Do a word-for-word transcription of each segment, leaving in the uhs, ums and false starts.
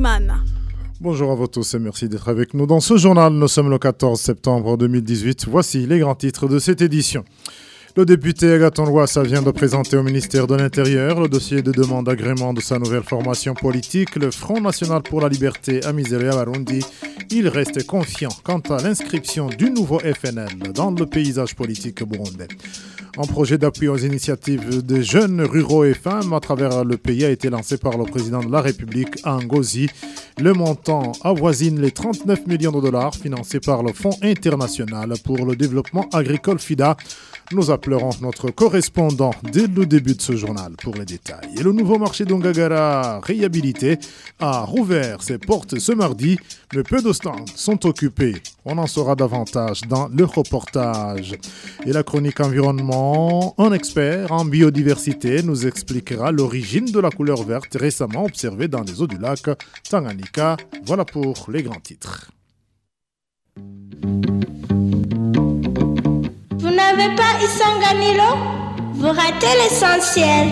Habyarimana. Bonjour à vous tous et merci d'être avec nous dans ce journal. Nous sommes le quatorze septembre deux mille dix-huit. Voici les grands titres de cette édition. Le député Agathon Rwasa vient de présenter au ministère de l'Intérieur le dossier de demande d'agrément de sa nouvelle formation politique, le Front National pour la Liberté Amizero Y'Abarundi. Il reste confiant quant à l'inscription du nouveau F N L dans le paysage politique burundais. Un projet d'appui aux initiatives des jeunes ruraux et femmes à travers le pays a été lancé par le président de la République à Ngozi. Le montant avoisine les trente-neuf millions de dollars financés par le Fonds international pour le développement agricole FIDA. Nous appellerons notre correspondant dès le début de ce journal pour les détails. Et le nouveau marché d'Ongagara réhabilité a rouvert ses portes ce mardi, mais peu de stands sont occupés. On en saura davantage dans le reportage. Et la chronique environnement, un expert en biodiversité nous expliquera l'origine de la couleur verte récemment observée dans les eaux du lac Tanganyika. Voilà pour les grands titres. Vous n'avez pas Isanganilo? Vous ratez l'essentiel.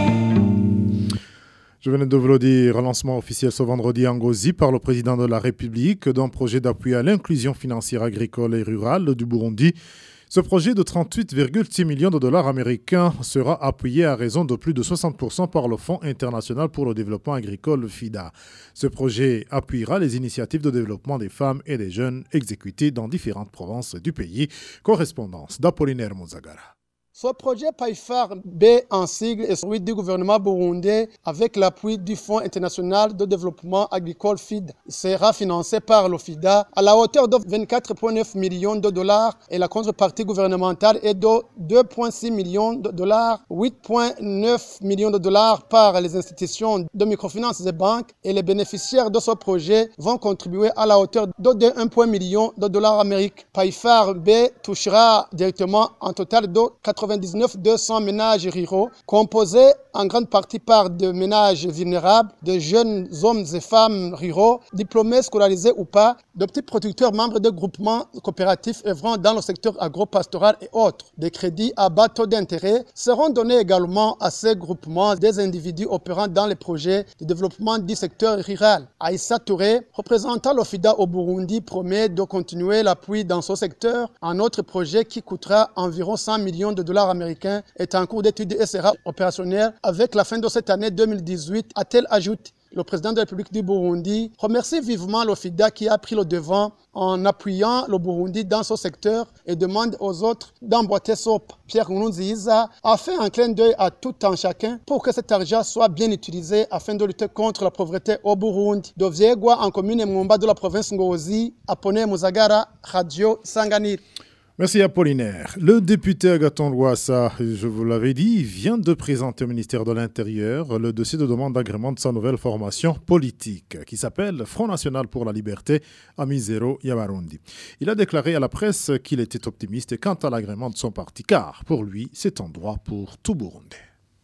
Je venais de vous le dire, lancement officiel ce vendredi à Ngozi par le président de la République d'un projet d'appui à l'inclusion financière agricole et rurale du Burundi. Ce projet de trente-huit virgule six millions de dollars américains sera appuyé à raison de plus de soixante pour cent par le Fonds international pour le développement agricole FIDA. Ce projet appuiera les initiatives de développement des femmes et des jeunes exécutées dans différentes provinces du pays. Correspondance d'Apollinaire Muzagara. Ce projet PAIFAR B en sigle est celui du gouvernement burundais avec l'appui du Fonds international de développement agricole FID. Il sera financé par le FIDA à la hauteur de vingt-quatre virgule neuf millions de dollars et la contrepartie gouvernementale est de deux virgule six millions de dollars, huit virgule neuf millions de dollars par les institutions de microfinance et banques et les bénéficiaires de ce projet vont contribuer à la hauteur de un virgule un million de dollars américains. PAIFAR B touchera directement un total de quatre-vingt-dix-neuf mille deux cents ménages ruraux, composés en grande partie par des ménages vulnérables, de jeunes hommes et femmes ruraux, diplômés, scolarisés ou pas, de petits producteurs membres de groupements coopératifs œuvrant dans le secteur agro-pastoral et autres. Des crédits à bas taux d'intérêt seront donnés également à ces groupements des individus opérant dans les projets de développement du secteur rural. Aïssa Touré, représentant le FIDA au Burundi, promet de continuer l'appui dans ce secteur. Un autre projet qui coûtera environ cent millions de dollars américains est en cours d'étude et sera opérationnel avec la fin de cette année deux mille dix-huit, a-t-elle ajouté. Le président de la République du Burundi remercie vivement le FIDA qui a pris le devant en appuyant le Burundi dans ce secteur et demande aux autres d'emboîter son pas. Pierre Nkurunziza a fait un clin d'œil à tout un chacun pour que cet argent soit bien utilisé afin de lutter contre la pauvreté au Burundi. De Viegwa, en commune Mwomba de la province Ngozi, Apollinaire Muzagara, Radio Isanganiro. Merci Apollinaire. Le député Agathon Rwasa, je vous l'avais dit, vient de présenter au ministère de l'Intérieur le dossier de demande d'agrément de sa nouvelle formation politique qui s'appelle Front National pour la Liberté Amizero Y'Abarundi. Il a déclaré à la presse qu'il était optimiste quant à l'agrément de son parti car pour lui c'est un droit pour tout Burundais.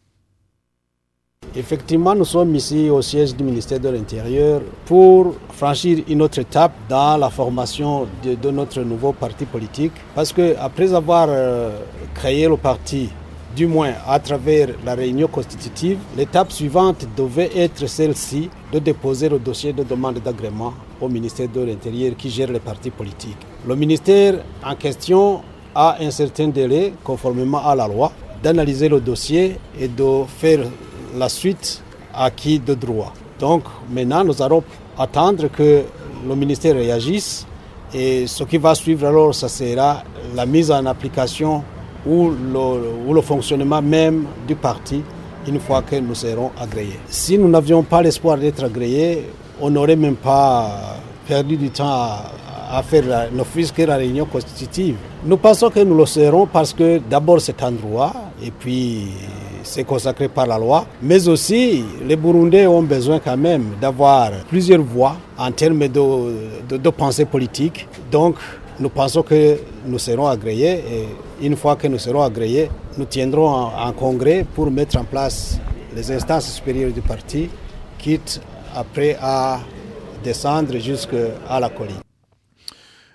Effectivement, nous sommes ici au siège du ministère de l'Intérieur pour franchir une autre étape dans la formation de, de notre nouveau parti politique. Parce qu'après avoir euh, créé le parti, du moins à travers la réunion constitutive, l'étape suivante devait être celle-ci de déposer le dossier de demande d'agrément au ministère de l'Intérieur qui gère les partis politiques. Le ministère en question a un certain délai, conformément à la loi, d'analyser le dossier et de faire la suite acquis de droit. Donc maintenant, nous allons attendre que le ministère réagisse et ce qui va suivre alors, ça sera la mise en application ou le, ou le fonctionnement même du parti une fois que nous serons agréés. Si nous n'avions pas l'espoir d'être agréés, on n'aurait même pas perdu du temps à, à faire la, ne fût-ce que la réunion constitutive. Nous pensons que nous le serons parce que d'abord c'est un droit et puis c'est consacré par la loi, mais aussi les Burundais ont besoin quand même d'avoir plusieurs voix en termes de, de, de pensée politique. Donc nous pensons que nous serons agréés et une fois que nous serons agréés, nous tiendrons un, un congrès pour mettre en place les instances supérieures du parti, quitte après à descendre jusqu'à la colline.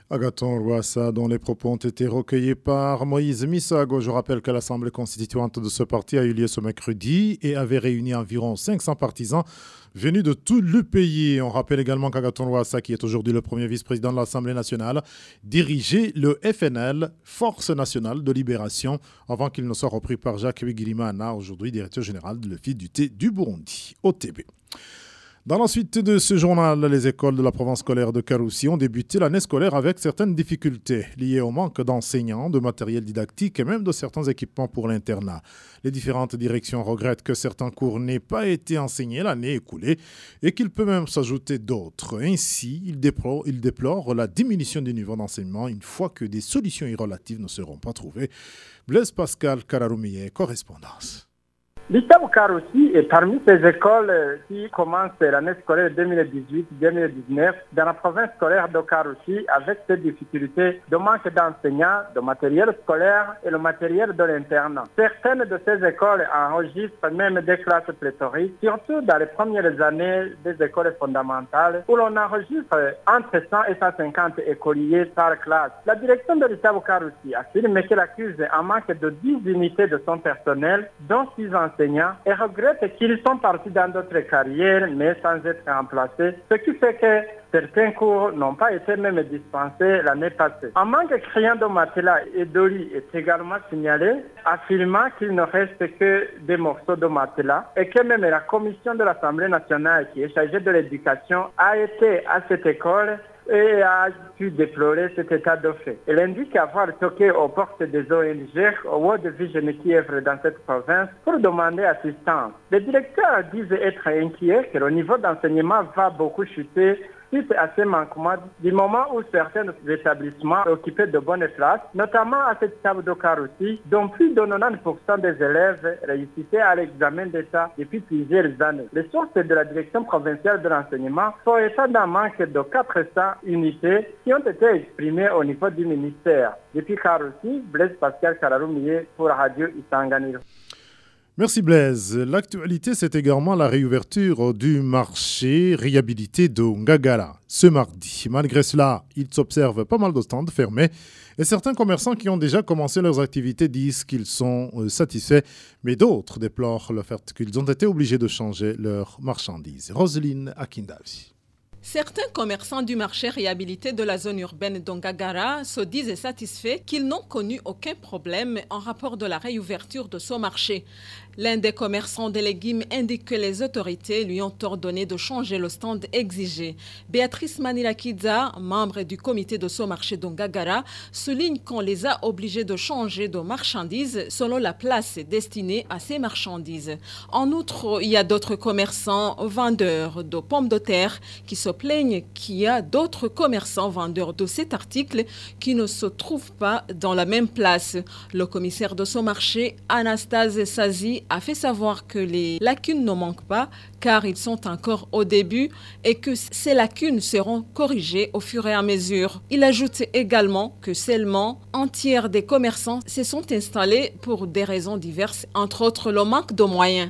Agathon Rwasa, dont les propos ont été recueillis par Moïse Misago. Je rappelle que l'Assemblée constituante de ce parti a eu lieu ce mercredi et avait réuni environ cinq cents partisans venus de tout le pays. On rappelle également qu'Agathon Rwasa, qui est aujourd'hui le premier vice-président de l'Assemblée nationale, dirigeait le F N L, Force nationale de libération, avant qu'il ne soit repris par Jacques Bigirimana, aujourd'hui directeur général de l'Office du thé du Burundi, O T B. Dans la suite de ce journal, les écoles de la province scolaire de Karoussi ont débuté l'année scolaire avec certaines difficultés liées au manque d'enseignants, de matériel didactique et même de certains équipements pour l'internat. Les différentes directions regrettent que certains cours n'aient pas été enseignés l'année écoulée et qu'il peut même s'ajouter d'autres. Ainsi, ils déplorent, ils déplorent la diminution du niveau d'enseignement une fois que des solutions irrelatives ne seront pas trouvées. Blaise Pascal Kararoumier, correspondance. L'État de Karoussi est parmi ces écoles qui commencent l'année scolaire deux mille dix-huit deux mille dix-neuf dans la province scolaire de Karoussi avec ces difficultés de manque d'enseignants, de matériel scolaire et le matériel de l'internat. Certaines de ces écoles enregistrent même des classes pléthoriques, surtout dans les premières années des écoles fondamentales où l'on enregistre entre cent et cent cinquante écoliers par classe. La direction de l'État de Karoussi affirme qu'elle accuse un manque de dix unités de son personnel, dont six enseignants, et regrette qu'ils sont partis dans d'autres carrières, mais sans être remplacés, ce qui fait que certains cours n'ont pas été même dispensés l'année passée. Un manque criant de matelas et de lits est également signalé, affirmant qu'il ne reste que des morceaux de matelas et que même la commission de l'Assemblée nationale qui est chargée de l'éducation a été à cette école et a pu déplorer cet état de fait. Elle indique avoir toqué aux portes des O N G, au World Vision qui œuvrent dans cette province, pour demander assistance. Les directeurs disent être inquiets que le niveau d'enseignement va beaucoup chuter suite à ces manquements du moment où certains établissements occupaient de bonnes places, notamment à cette table de Karoussi, dont plus de quatre-vingt-dix pour cent des élèves réussissaient à l'examen d'État depuis plusieurs années. Les sources de la direction provinciale de l'enseignement font état d'un manque de quatre cents unités qui ont été exprimées au niveau du ministère. Depuis Karoussi, Blaise Pascal Kararoumier pour Radio Isanganiro. Merci Blaise. L'actualité, c'est également la réouverture du marché réhabilité de Ngagara ce mardi. Malgré cela, il s'observe pas mal de stands fermés et certains commerçants qui ont déjà commencé leurs activités disent qu'ils sont satisfaits, mais d'autres déplorent le fait qu'ils ont été obligés de changer leurs marchandises. Roselyne Akindavsi. Certains commerçants du marché réhabilité de la zone urbaine d'Ongagara se disent satisfaits qu'ils n'ont connu aucun problème en rapport de la réouverture de ce marché. L'un des commerçants de légumes indique que les autorités lui ont ordonné de changer le stand exigé. Béatrice Manilakidza, membre du comité de ce marché d'Ongagara, souligne qu'on les a obligés de changer de marchandises selon la place destinée à ces marchandises. En outre, il y a d'autres commerçants vendeurs de pommes de terre qui se plaignent qu'il y a d'autres commerçants vendeurs de cet article qui ne se trouvent pas dans la même place. Le commissaire de ce marché, Anastase Sazi, a fait savoir que les lacunes ne manquent pas car ils sont encore au début et que ces lacunes seront corrigées au fur et à mesure. Il ajoute également que seulement un tiers des commerçants se sont installés pour des raisons diverses, entre autres le manque de moyens.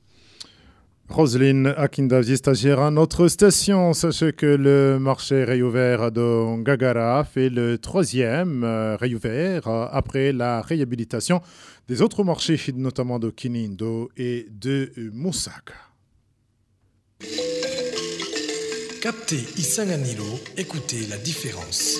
Roselyne Akindavsi, stagiaire à notre station. Sachez que le marché réouvert de Ngagara fait le troisième euh, réouvert euh, après la réhabilitation des autres marchés, notamment de Kinindo et de euh, Moussaka. Captez Isanganiro, écoutez la différence.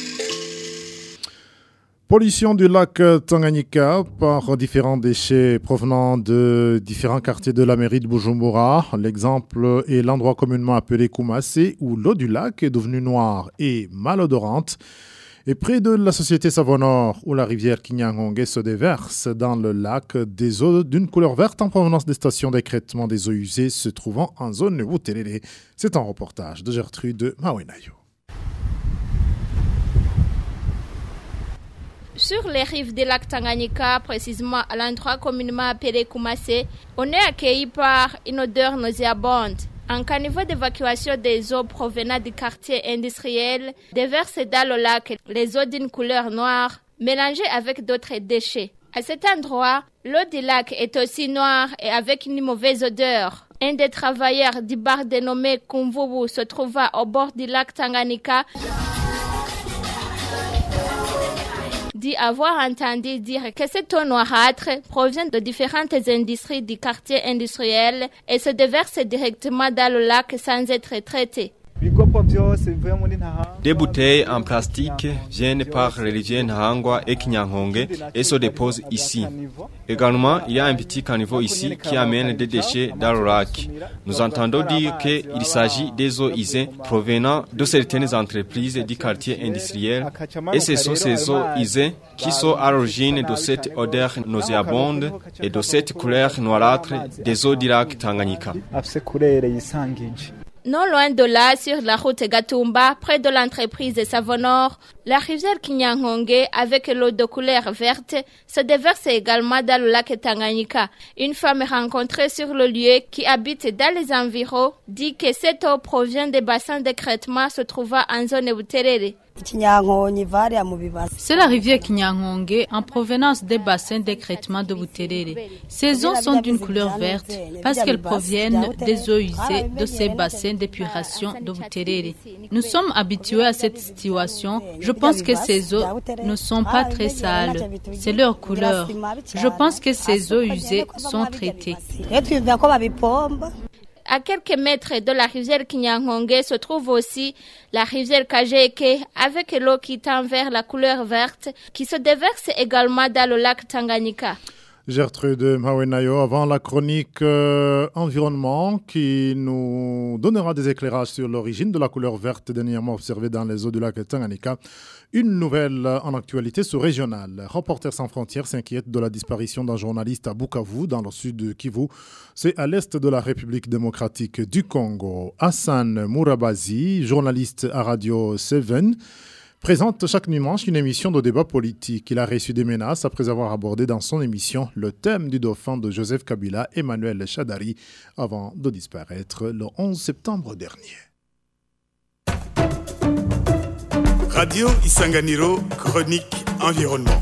Pollution du lac Tanganyika par différents déchets provenant de différents quartiers de la mairie de Bujumbura. L'exemple est l'endroit communément appelé Koumassé où l'eau du lac est devenue noire et malodorante. Et près de la société Savonor où la rivière Kinyangonge se déverse dans le lac des eaux d'une couleur verte en provenance des stations d'écrêtement des eaux usées se trouvant en zone Wutelele. C'est un reportage de Gertrude Mawenayo. Sur les rives du lac Tanganyika, précisément à l'endroit communément appelé Koumassé, on est accueilli par une odeur nauséabonde. Un caniveau d'évacuation des eaux provenant du quartier industriel déverse dans le lac les eaux d'une couleur noire mélangées avec d'autres déchets. À cet endroit, l'eau du lac est aussi noire et avec une mauvaise odeur. Un des travailleurs du bar dénommé Kumvubu se trouva au bord du lac Tanganyika. dit avoir entendu dire que cette eau noirâtre provient de différentes industries du quartier industriel et se déverse directement dans le lac sans être traitée. Des bouteilles en plastique viennent par les rivières Nahangwa et Kinyangonge et se déposent ici. Également, il y a un petit caniveau ici qui amène des déchets dans le lac. Nous entendons dire qu'il s'agit des eaux usées provenant de certaines entreprises du quartier industriel et ce sont ces eaux usées qui sont à l'origine de cette odeur nauséabonde et de cette couleur noirâtre des eaux du lac Tanganyika. Non loin de là, sur la route Gatumba, près de l'entreprise de Savonor, la rivière Kinyangonge, avec l'eau de couleur verte, se déverse également dans le lac Tanganyika. Une femme rencontrée sur le lieu, qui habite dans les environs, dit que cette eau provient des bassins de traitement se trouvant en zone Buterere. C'est la rivière Kinyangonge en provenance des bassins d'écrêtement de Buterere. Ces eaux sont d'une couleur verte parce qu'elles proviennent des eaux usées de ces bassins d'épuration de Buterere. Nous sommes habitués à cette situation. Je pense que ces eaux ne sont pas très sales. C'est leur couleur. Je pense que ces eaux usées sont traitées. À quelques mètres de la rivière Kinyangonge se trouve aussi la rivière Kajeke avec l'eau qui tend vers la couleur verte qui se déverse également dans le lac Tanganyika. Gertrude Mhawenayo, avant la chronique euh, environnement qui nous donnera des éclairages sur l'origine de la couleur verte dernièrement observée dans les eaux du lac Tanganyika. Une nouvelle en actualité sous-régionale. Reporters sans frontières s'inquiète de la disparition d'un journaliste à Bukavu, dans le sud de Kivu. C'est à l'est de la République démocratique du Congo. Hassan Mourabazi, journaliste à Radio sept, présente chaque dimanche une émission de débat politique. Il a reçu des menaces après avoir abordé dans son émission le thème du dauphin de Joseph Kabila, Emmanuel Shadari, avant de disparaître le onze septembre dernier. Radio Isanganiro, chronique environnement.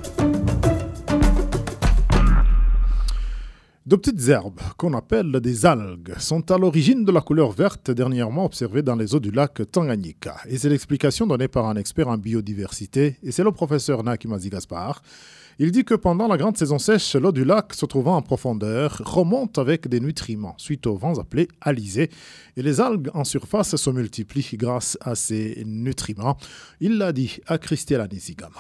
De petites herbes, qu'on appelle des algues, sont à l'origine de la couleur verte dernièrement observée dans les eaux du lac Tanganyika. Et c'est l'explication donnée par un expert en biodiversité, et c'est le professeur Nakimazi Gaspard. Il dit que pendant la grande saison sèche, l'eau du lac se trouvant en profondeur remonte avec des nutriments suite aux vents appelés alizés. Et les algues en surface se multiplient grâce à ces nutriments. Il l'a dit à Christelle Nizigama.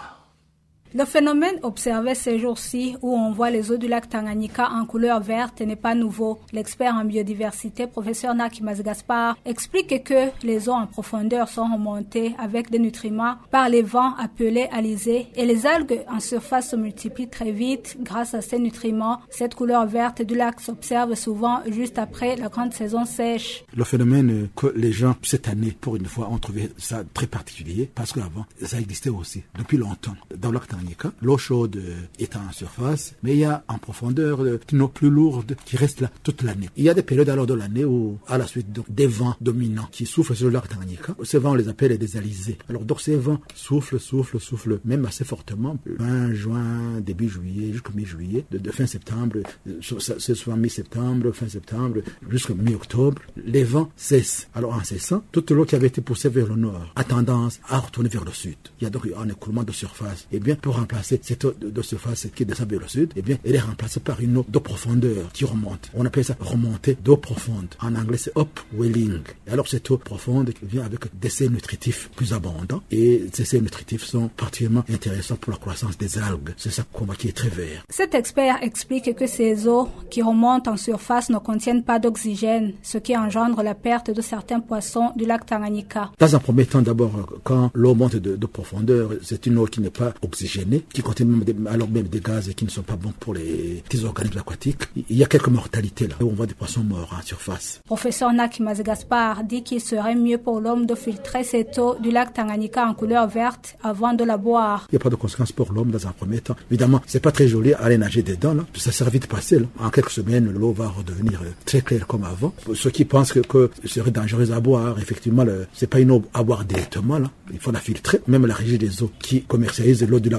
Le phénomène observé ces jours-ci où on voit les eaux du lac Tanganyika en couleur verte n'est pas nouveau. L'expert en biodiversité, professeur Nakimazi Gaspard, explique que les eaux en profondeur sont remontées avec des nutriments par les vents appelés alizés et les algues en surface se multiplient très vite grâce à ces nutriments. Cette couleur verte du lac s'observe souvent juste après la grande saison sèche. Le phénomène que les gens cette année, pour une fois, ont trouvé ça très particulier parce qu'avant, ça existait aussi depuis longtemps dans le lac Tanganyika. L'eau chaude est en surface, mais il y a en profondeur une eau plus lourde qui reste là toute l'année. Il y a des périodes alors de l'année où, à la suite donc, des vents dominants qui soufflent sur le lac Tanganyika, ces vents on les appelle des alizés. Alors donc ces vents soufflent, soufflent, soufflent, même assez fortement, fin juin, début juillet, jusqu'au mi-juillet, de, de fin septembre, c'est souvent mi-septembre, fin septembre, jusqu'au mi-octobre, les vents cessent. Alors en cessant, toute l'eau qui avait été poussée vers le nord a tendance à retourner vers le sud. Il y a donc un écoulement de surface. Et bien, pour remplacer cette eau de, de surface qui descend vers le sud, eh bien, elle est remplacée par une eau de profondeur qui remonte. On appelle ça remontée d'eau profonde. En anglais, c'est upwelling. Et alors, cette eau profonde vient avec des sels nutritifs plus abondants. Et ces sels nutritifs sont particulièrement intéressants pour la croissance des algues. C'est ça qu'on voit qui est très vert. Cet expert explique que ces eaux qui remontent en surface ne contiennent pas d'oxygène, ce qui engendre la perte de certains poissons du lac Tanganyika. Dans un premier temps, d'abord, quand l'eau monte de, de profondeur, c'est une eau qui n'est pas oxygénée, qui contiennent même des, alors même des gaz qui ne sont pas bons pour les petits organismes aquatiques. Il y a quelques mortalités là, où on voit des poissons morts en surface. Professeur Nakimazi Gaspard dit qu'il serait mieux pour l'homme de filtrer cette eau du lac Tanganyika en couleur verte avant de la boire. Il n'y a pas de conséquences pour l'homme dans un premier temps. Évidemment, c'est pas très joli aller nager dedans, là. Ça sert vite passer, là. En quelques semaines, l'eau va redevenir très claire comme avant. Pour ceux qui pensent que, que ce serait dangereux à boire, effectivement, le, c'est pas une eau à boire directement, là. Il faut la filtrer. Même la régie des eaux qui commercialise l'eau du lac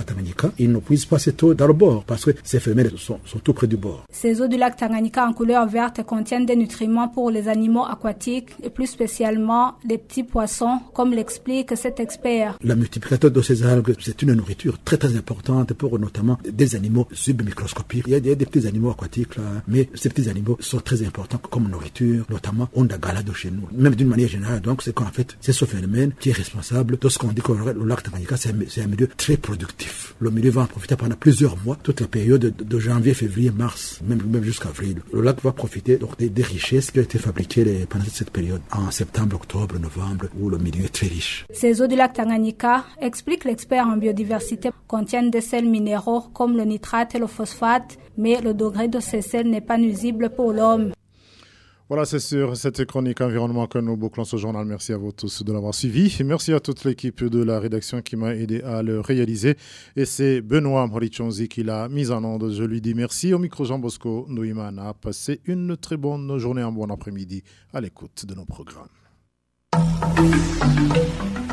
lac Tanganyika, ils ne puisent pas cette eau dans le bord parce que ces femelles sont, sont tout près du bord. Ces eaux du lac Tanganyika en couleur verte contiennent des nutriments pour les animaux aquatiques et plus spécialement les petits poissons, comme l'explique cet expert. La multiplication de ces algues, c'est une nourriture très très importante pour notamment des animaux submicroscopiques. Il y a des, des petits animaux aquatiques là, mais ces petits animaux sont très importants comme nourriture, notamment on a galade chez nous, même d'une manière générale. Donc c'est qu'en fait, c'est ce phénomène qui est responsable de ce qu'on dit que le lac Tanganyika, c'est un, c'est un milieu très productif. Le milieu va en profiter pendant plusieurs mois, toute la période de, de janvier, février, mars, même, même jusqu'à avril. Le lac va profiter donc des, des richesses qui ont été fabriquées les, pendant cette période, en septembre, octobre, novembre, où le milieu est très riche. Ces eaux du lac Tanganyika, explique l'expert en biodiversité, contiennent des sels minéraux comme le nitrate et le phosphate, mais le degré de ces sels n'est pas nuisible pour l'homme. Voilà, c'est sur cette chronique environnement que nous bouclons ce journal. Merci à vous tous de l'avoir suivi. Et merci à toute l'équipe de la rédaction qui m'a aidé à le réaliser. Et c'est Benoît Morichonzi qui l'a mise en onde. Je lui dis merci. Au micro Jean Bosco Nouimana. Passez une très bonne journée, un bon après-midi à l'écoute de nos programmes.